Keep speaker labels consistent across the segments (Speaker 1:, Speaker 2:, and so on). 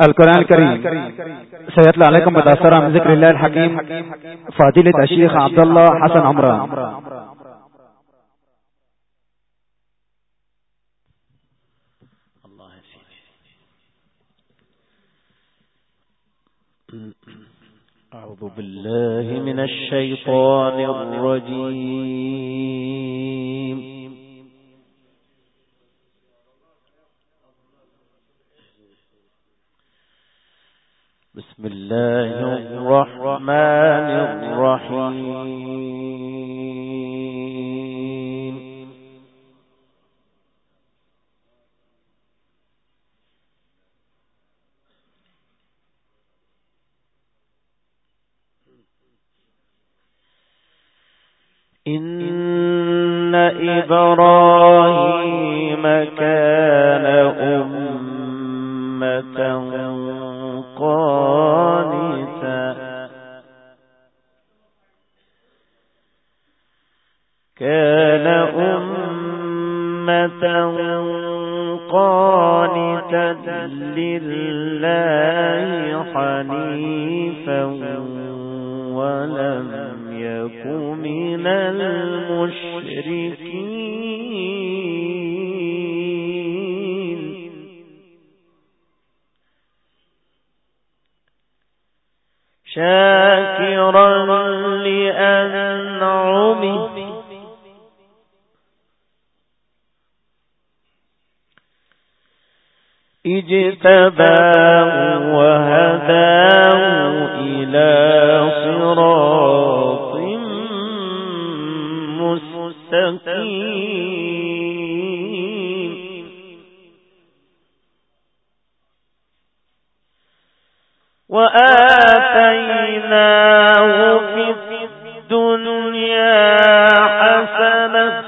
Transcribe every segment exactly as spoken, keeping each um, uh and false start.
Speaker 1: القرآن الكريم سيطلع عليكم بتأثر من ذكر الله الحكيم فضيلة الشيخ عبد الله حسن عمران.
Speaker 2: أعوذ بالله من الشيطان الرجيم. بسم الله الرحمن الرحيم. إن إبراهيم كان أمة قانتا كان أمة قانتا لله حنيفا ولم يك من المشركين. شاكرا لأنعمه اجتباه وهداه إلى صراط مستقيم. وآتيناه في الدنيا حسنة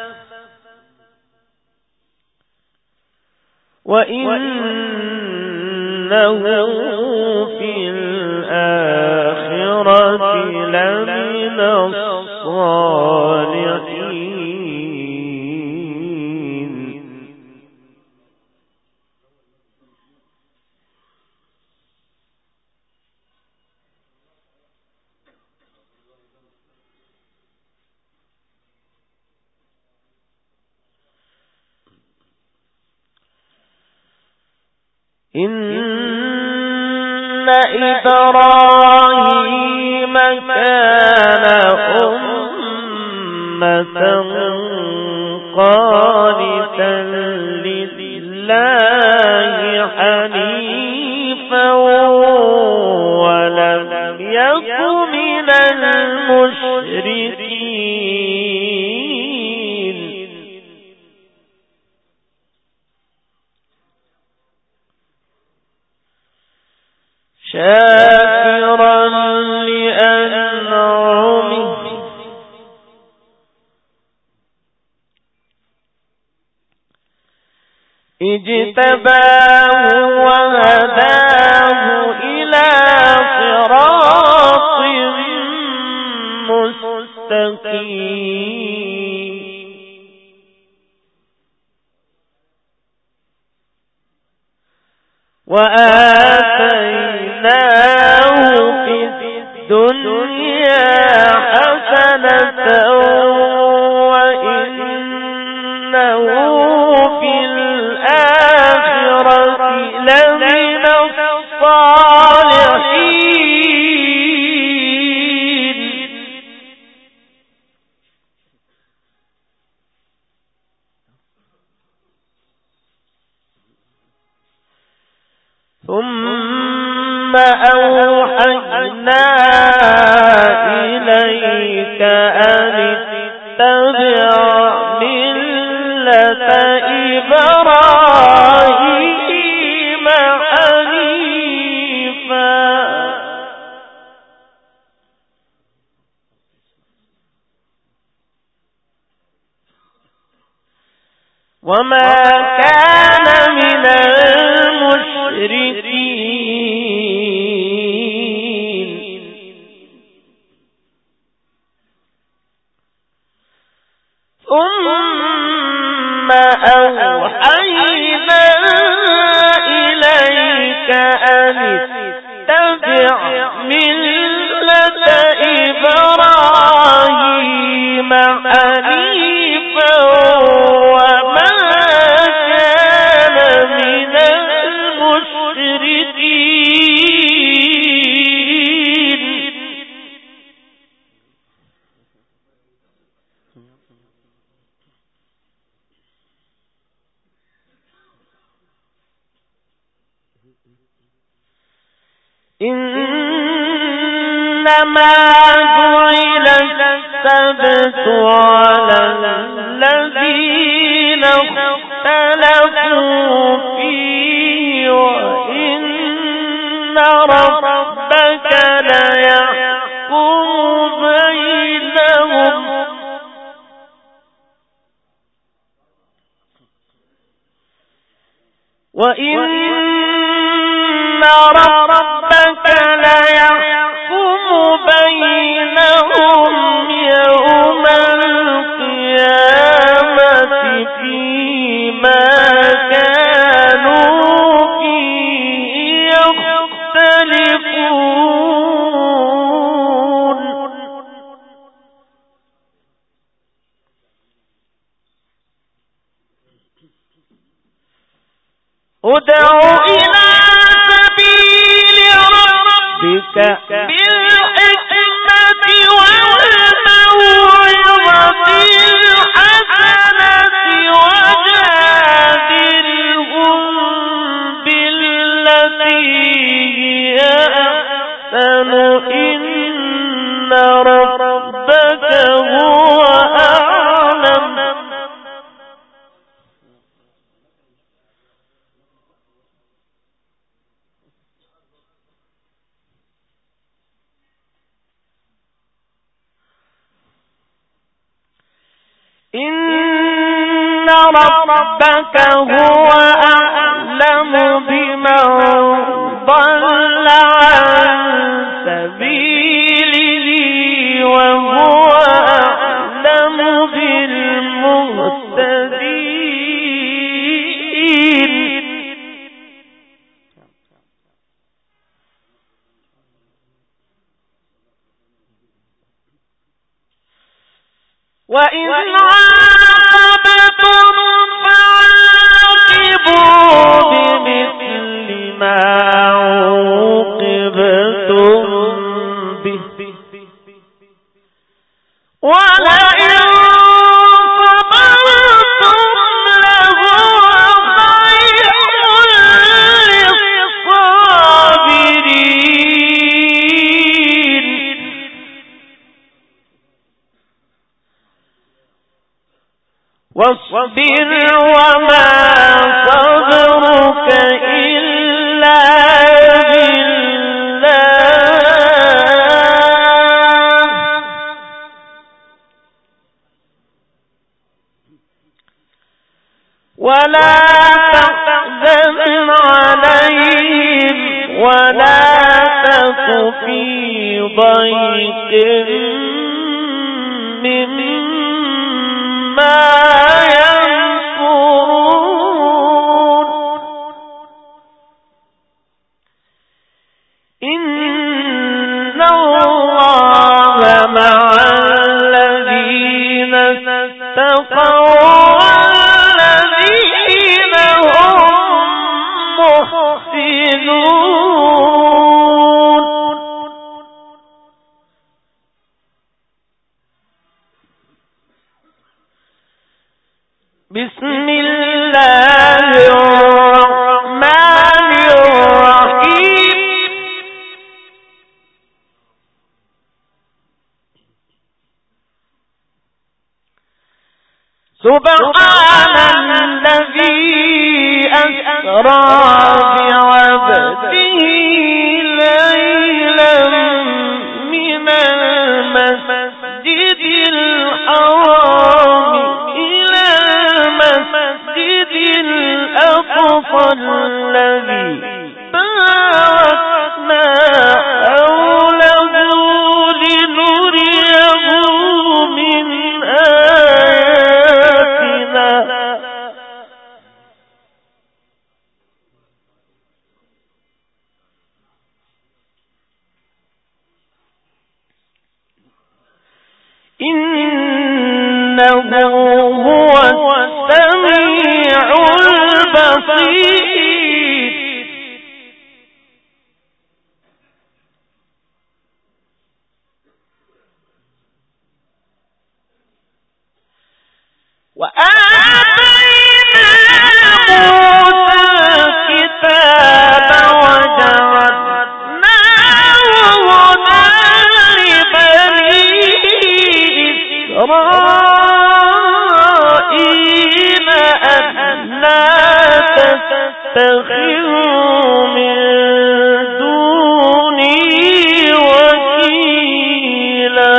Speaker 2: وإنه في الآخرة لمن الصالحين. إن إبراهيم كان أمة قانتا لله حنيفا ولم يك من المشركين. شاكرا لأنعمه اجتباه وهداه إلى صراط مستقيم. وآتيناه في الدنيا حسنة وإنه في الآخرة لمن الصالحين. ثم أوحينا إليك أن اتبع ملة إبراهيم حنيفا وما كان من المشركين. ثم أوحينا إليك إنما جعل السبت على الذين اختلفوا فيه وإن ربك ليحكم بينهم وإن ربك ليحكم بينهم يوم القيامة فيما كانوا فيه يختلفون ادع إلى سبيل ربك بالحكمة والموعظة الحسنة وجادلهم بالتي هي أحسن إن ربك هو أعلم إن ربك هو أعلم بمن ضل عن سبيله وهو أعلم بالمهتدين وإن عاقبتم فعاقبوا بمثل ما عوقبتم به ولئن صبرتم لهو خير للصابرين واصبر وما صبرك إلا بالله ولا تحزن عليهم ولا تك في ضيق مما يمكرون إن الله مع الذين اتقوا والذين هم محسنون بسم الله الرحمن الرحيم سبحان الذي أسرى بعبده ليلا من المسجد الحرام إلى المسجد الأقصى الذي باركنا حوله لنريه من آياتنا إنه هو السميع البصير وآتينا موسى الكتاب تتخذوا من دوني وكيلا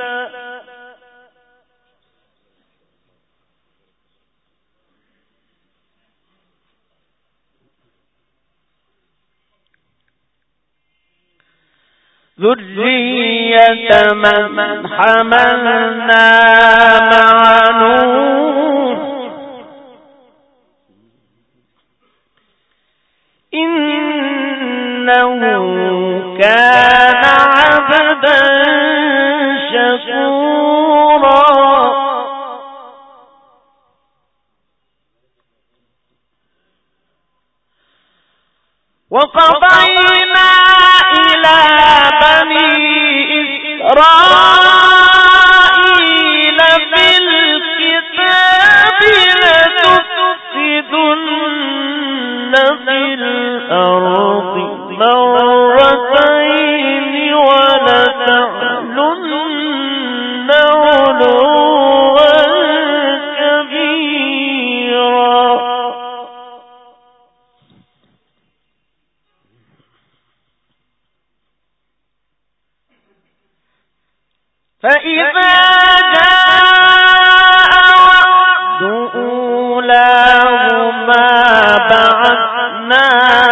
Speaker 2: ذرية من حملنا مع نوح إنه كان عبدا شكورا وقضينا إلى بني إسرائيل في الكتاب لتفسدن في الأرض مرتين ولتعلن علوا كبيرا فإذا جاء وعد أولاهما بعثنا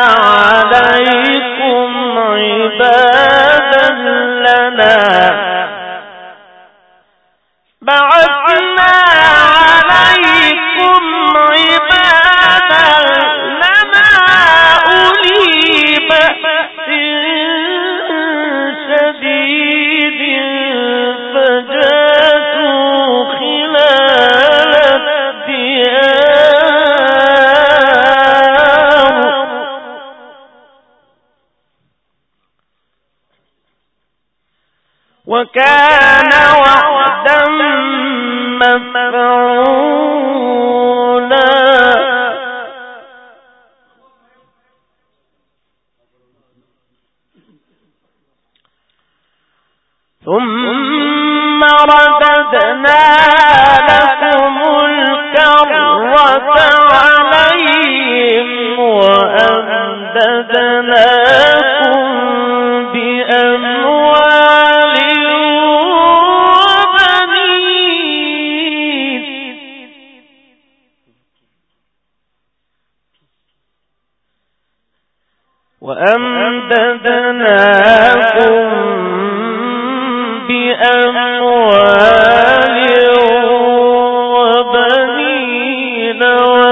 Speaker 2: عليكم عبادا لنا بعثنا عليكم عبادا لنا أولي بأس شديد فجاسوا خلال الديار وكان وعدا مفعولا ثم رددنا لكم الكرة عليهم وأمددناكم بأموال وبنين وأمددناكم بأموال وبنين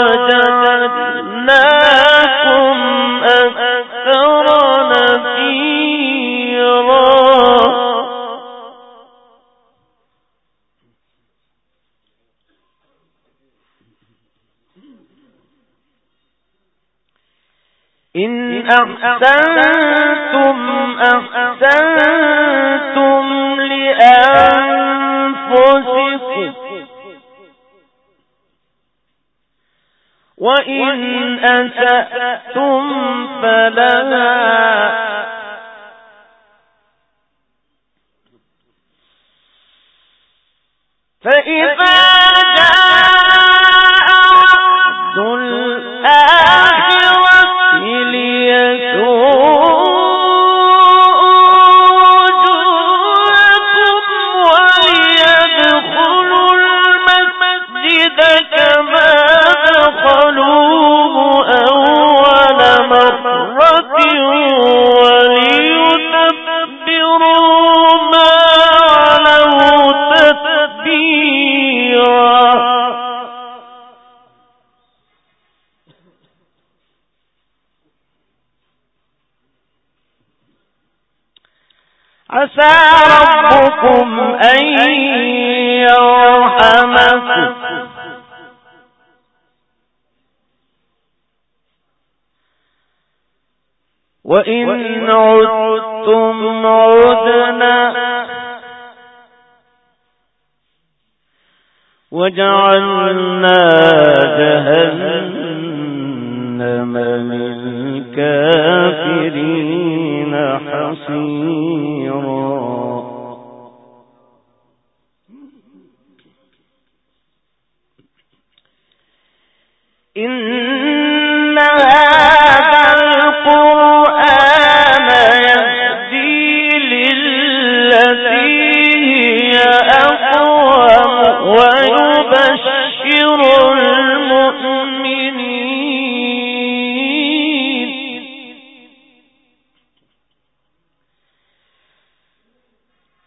Speaker 2: وجعلناكم أكثر نفيرا إن أحسنتم أحسنتم لأنفسكم وإن أسأتم فلها فإذا جاء وعد الآخرة ليسوءوا وجوهكم وليدخلوا المسجد كما دخلوه أول مرة وليتبروا ما علوا تتبيرا عسى ربكم أن يرحمكم وإن عدتم عدنا وجعلنا جهنم للكافرين حصيرا إن هذا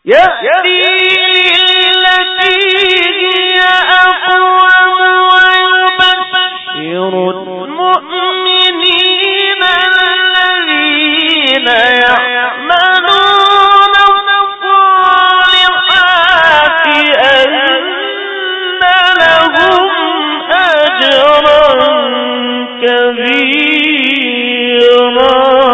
Speaker 2: يهدي للتي هي أقوم ويبشر المؤمنين الذين يعملون الصالحات أن لهم أجرا كبيرا.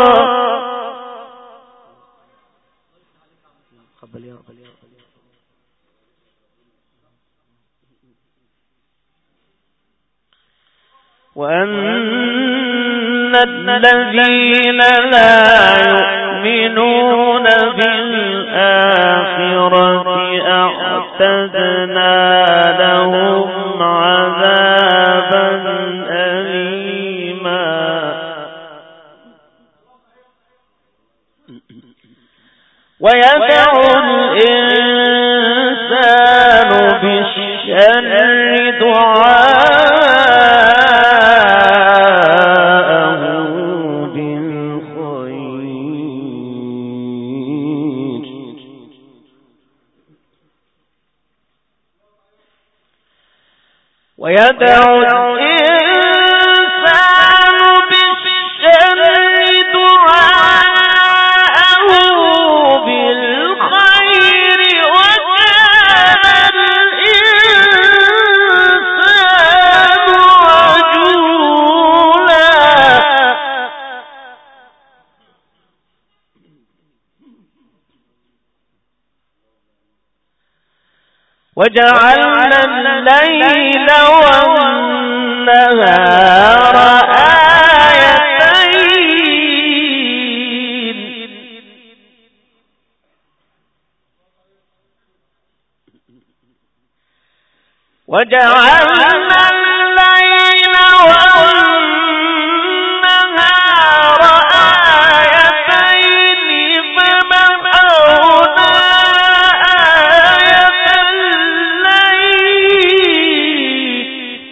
Speaker 2: وأن الذين لا يؤمنون بالآخرة أعتدنا لهم عذابا أليما. ويدعو الإنسان بالشر دعاءه بالخير. ويدعو الإنسان بالشر دعاءه بالخير وكان الإنسان عجولا. وجعلنا الليل والنهار آيتين وجعلنا الليل والنهار آيتين فمحونا آية الليل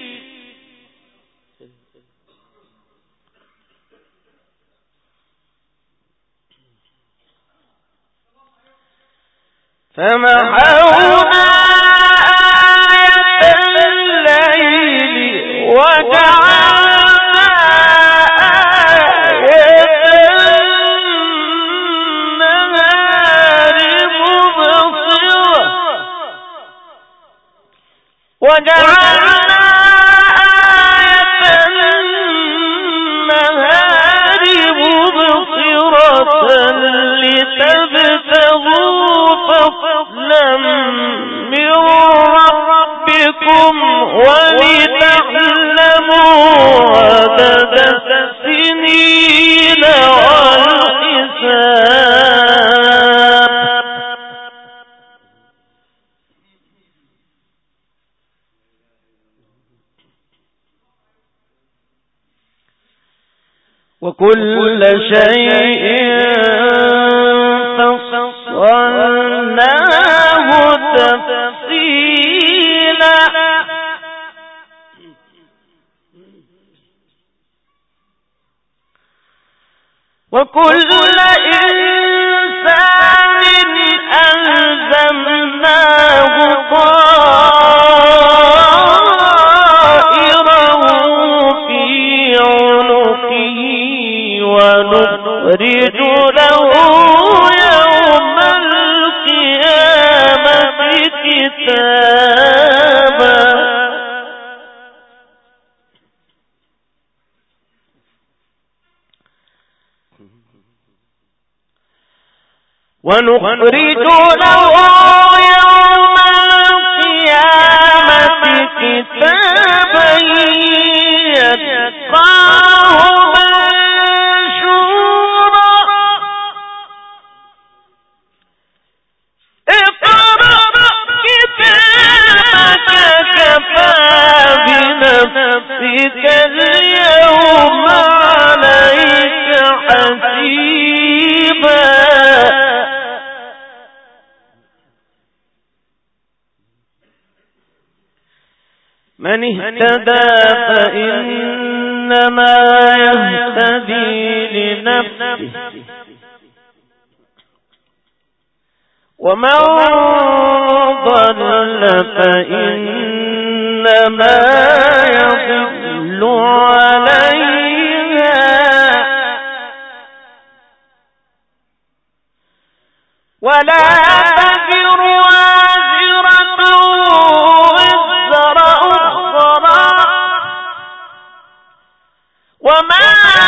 Speaker 2: فمحونا آية الليل وجعلنا آية النهار مبصرة وجعلنا آية النهار مبصرة لتبتغوا فضلا من ربكم ولتعلموا عدد السنين والحساب. وكل شيء فصلناه تفصيلا. وكل إنسان ألزمناه طائره في عنقه ونخرج له يوم القيامة كتابا. ونخرج له يوم القيامة كتابا يلقاه منشورا. اقرأ كتابك كفى بنفسك اليوم عليك حسيبا. من اهتدى فإنما يهتدي لنفسه ومن ضل فإنما يضل عليها ولا تزر وازرة وزر أخرى وما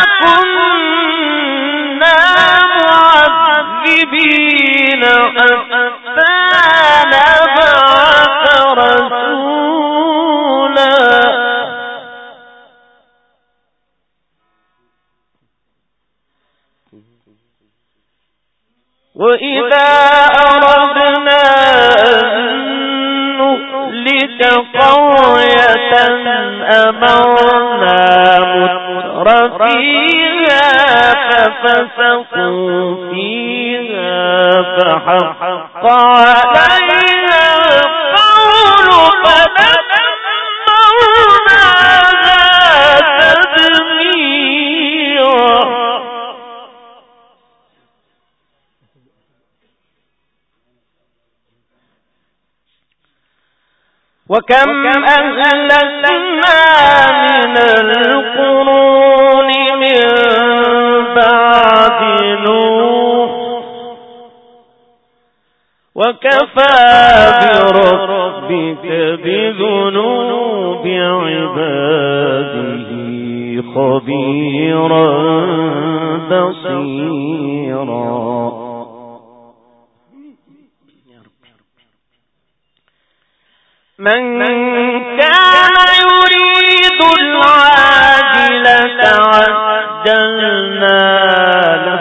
Speaker 2: كنا معذبين حتى نبعث رسولا. وإذا أردنا أن نهلك قرية أمرنا متر فيها ففسقوا فيها فحق عليها القول فدمرناها تدميرا. وكم أهلكنا من القرون من بعد نوح وكفى بربك بذنوب عباده خبيرا بصيرا. من كان يريد العاجلة عجلنا له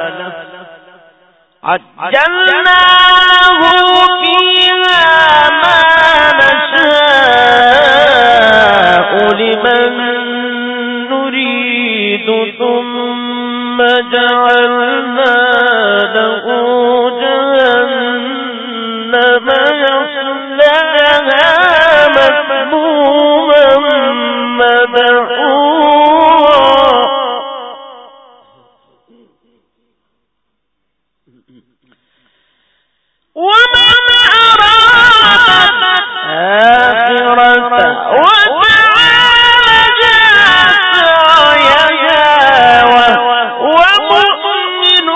Speaker 2: عجلنا له فيها ما نشاء لمن نريد ثم جعلنا له جهنم يصلاها مذموما مدحورا. ومن أراد الآخرة وسعى سعيها وهو مؤمن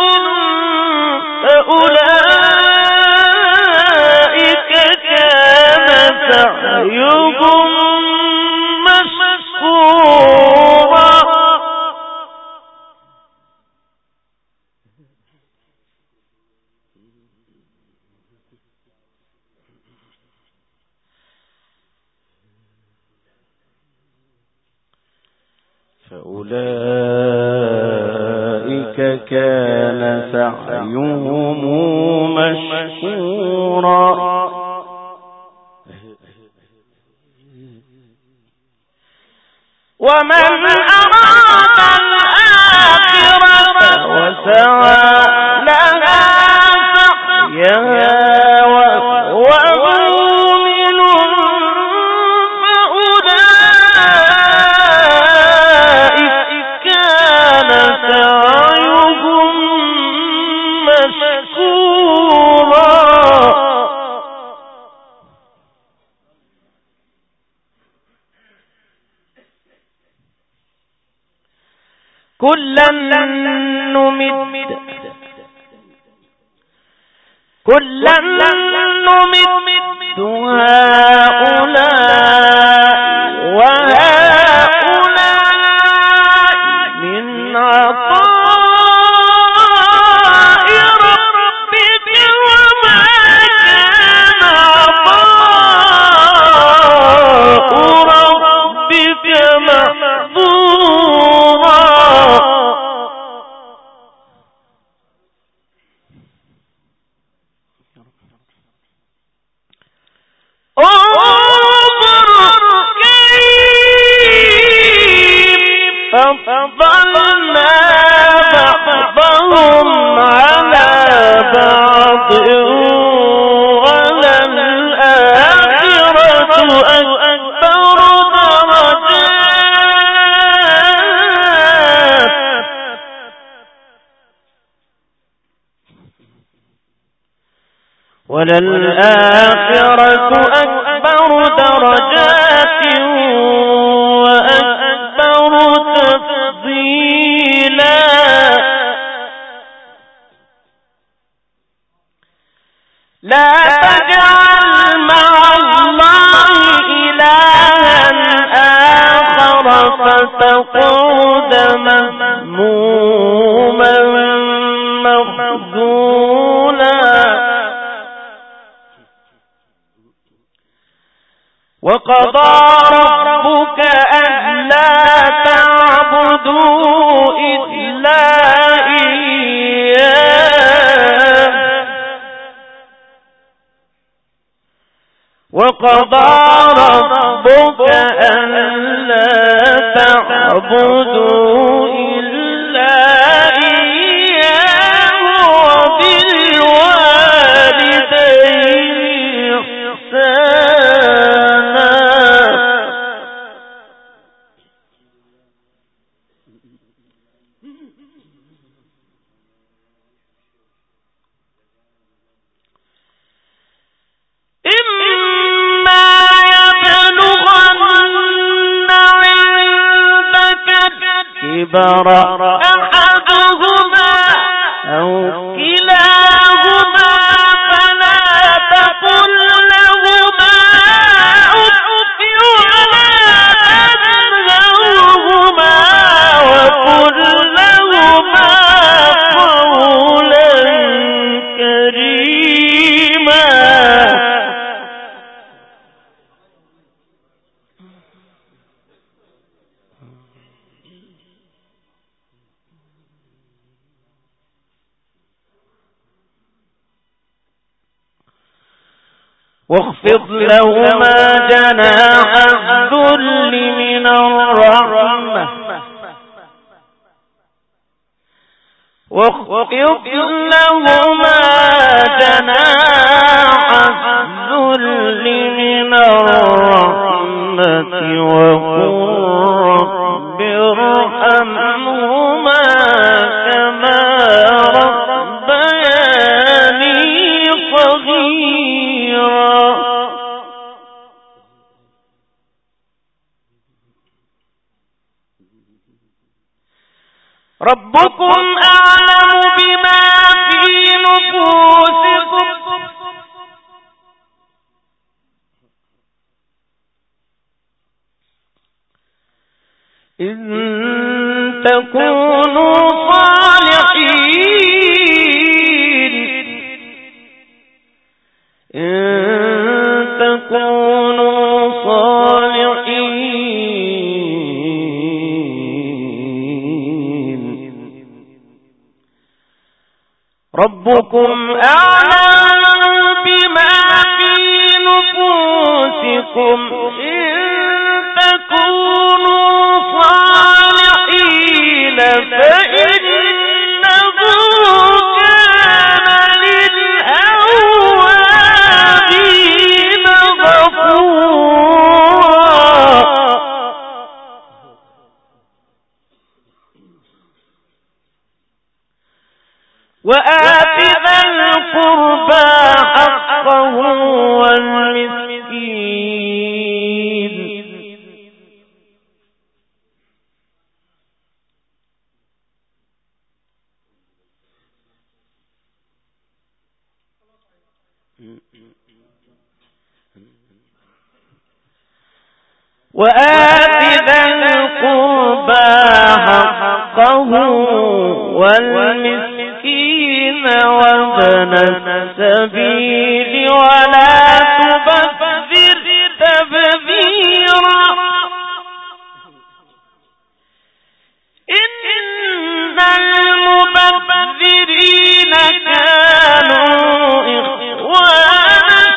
Speaker 2: فأولئك كان سعيهم مشكورا. فأولئك كان سعيهم مشكورا. ومن أراد الآخرة وسعى لها سعيها وهو مؤمن فأولئك كان سعيهم مشكورا. كلا نمد كلا نمد هؤلاء وهؤلاء من عطاء ربك وما كان عطاء ربك محظورا. انظر كيف وللآخرة أكبر درجات وأكبر تفضيلا لا تجعل مع الله إلها آخر فتقعد مذموما مخذولا وقضى ربك ألا تعبدوا إلا إياه وقضى ربك ألا تعبدوا إلا إياه وبالوالدين إحسانا كبر أحدهما أو كلاهما فلا تقل لهما أف ولا تنهرهما وقل لهما قولا كريما واخفض لهما جناح الذل من الرحمة واخفض لهما جناح الذل من الرحمة وقل رب ارحمهما كما ربياني صغيرا ربكم أعلم بما في نفوسكم إن تكونوا صالحين إن تكونوا صالحين ربكم أعلم بما في نفوسكم إن تكونوا صالحين فإنه كان للأوابين غفورا وآت ذا القربى حقه والمسكين وآت ذا القربى حقه والمسكين وابن السبيل ولا تبذر تبذيرا إن المبذرين كانوا إخوان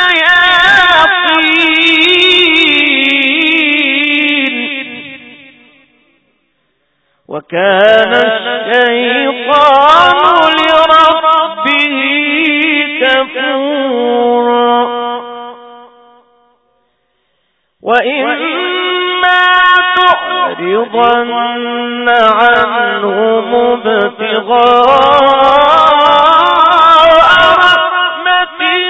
Speaker 2: الشياطين وكان الشيطان لربه كفورا وإما تعرضن عنهم ابتغاء رحمة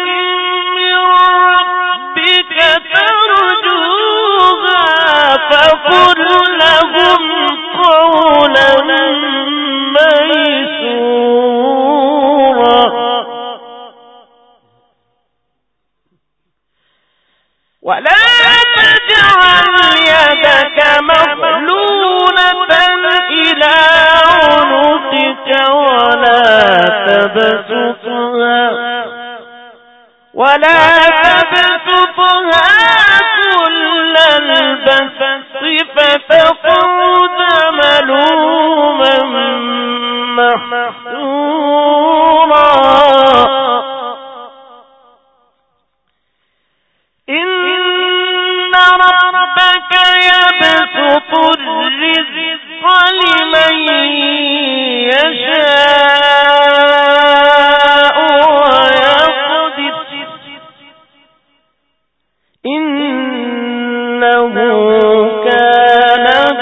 Speaker 2: تبسطها ولا تبسطها كل البسط فتقعد ملوما محسورا إن ربك يبسط الرزق لمن يشاء ويقدر إنه كان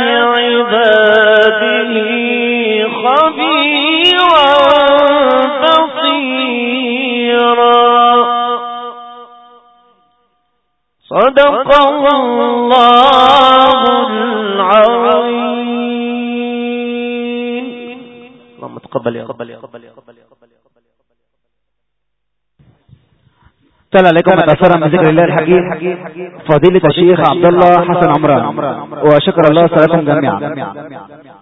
Speaker 2: بعباده خبيرا بصيرا صدق الله العظيم. اللهم تقبل يا رب.
Speaker 1: تلا عليكم متأثرا من ذكر الله الحكيم فضيلة الشيخ عبد الله حسن عمران، وشكر الله صلاتكم جميعا.